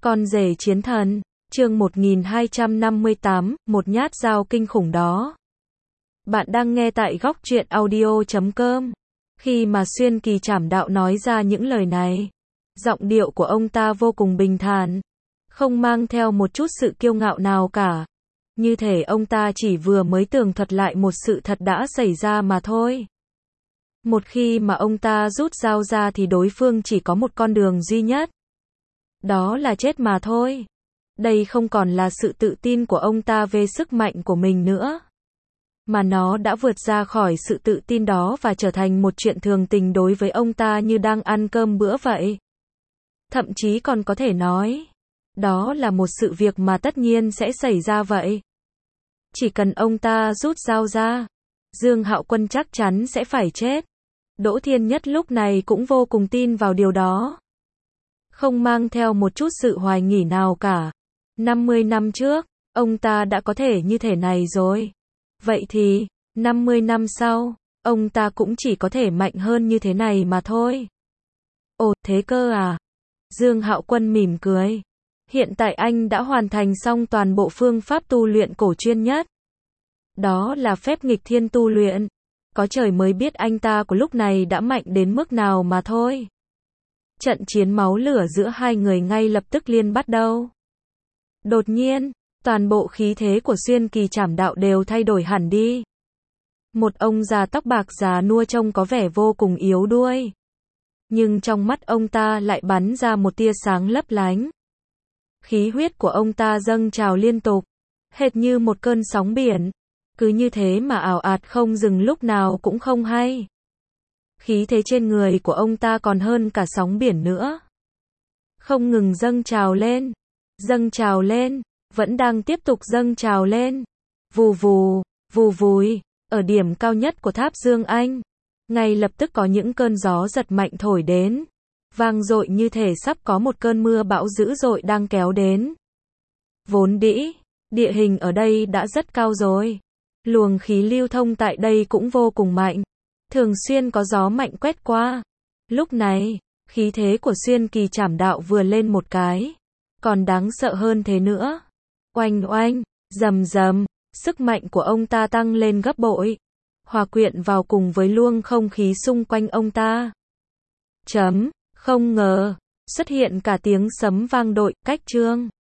Con rể chiến thần, chương 1258, một nhát dao kinh khủng đó. Bạn đang nghe tại góc truyện audio.com. Khi mà Xuyên Kỳ Trảm Đạo nói ra những lời này, giọng điệu của ông ta vô cùng bình thản, không mang theo một chút sự kiêu ngạo nào cả. Như thể ông ta chỉ vừa mới tường thuật lại một sự thật đã xảy ra mà thôi. Một khi mà ông ta rút dao ra thì đối phương chỉ có một con đường duy nhất. Đó là chết mà thôi. Đây không còn là sự tự tin của ông ta về sức mạnh của mình nữa, mà nó đã vượt ra khỏi sự tự tin đó và trở thành một chuyện thường tình đối với ông ta như đang ăn cơm bữa vậy. Thậm chí còn có thể nói, đó là một sự việc mà tất nhiên sẽ xảy ra vậy. Chỉ cần ông ta rút dao ra, Dương Hạo Quân chắc chắn sẽ phải chết. Đỗ Thiên Nhất lúc này cũng vô cùng tin vào điều đó, không mang theo một chút sự hoài nghi nào cả. 50 năm trước, ông ta đã có thể như thế này rồi. Vậy thì, 50 năm sau, ông ta cũng chỉ có thể mạnh hơn như thế này mà thôi. Ồ, thế cơ à? Dương Hạo Quân mỉm cười. Hiện tại anh đã hoàn thành xong toàn bộ phương pháp tu luyện cổ chuyên nhất. Đó là phép nghịch thiên tu luyện. Có trời mới biết anh ta của lúc này đã mạnh đến mức nào mà thôi. Trận chiến máu lửa giữa hai người ngay lập tức liền bắt đầu. Đột nhiên, toàn bộ khí thế của Xuyên Kỳ Trảm Đạo đều thay đổi hẳn đi. Một ông già tóc bạc già nua trông có vẻ vô cùng yếu đuối, nhưng trong mắt ông ta lại bắn ra một tia sáng lấp lánh. Khí huyết của ông ta dâng trào liên tục, hệt như một cơn sóng biển, cứ như thế mà ào ạt không dừng lúc nào cũng không hay. Khí thế trên người của ông ta còn hơn cả sóng biển nữa, không ngừng dâng trào lên, vẫn đang tiếp tục dâng trào lên. Vù vù, vù vùi, ở điểm cao nhất của tháp Dương Anh, ngay lập tức có những cơn gió giật mạnh thổi đến, vang dội như thể sắp có một cơn mưa bão dữ dội đang kéo đến. Vốn dĩ, địa hình ở đây đã rất cao rồi, luồng khí lưu thông tại đây cũng vô cùng mạnh, thường xuyên có gió mạnh quét qua. Lúc này, khí thế của Xuyên Kỳ Trảm Đạo vừa lên một cái, còn đáng sợ hơn thế nữa. Oanh oanh, rầm rầm, sức mạnh của ông ta tăng lên gấp bội, hòa quyện vào cùng với luồng không khí xung quanh ông ta. Không ngờ, xuất hiện cả tiếng sấm vang đội, cách chương.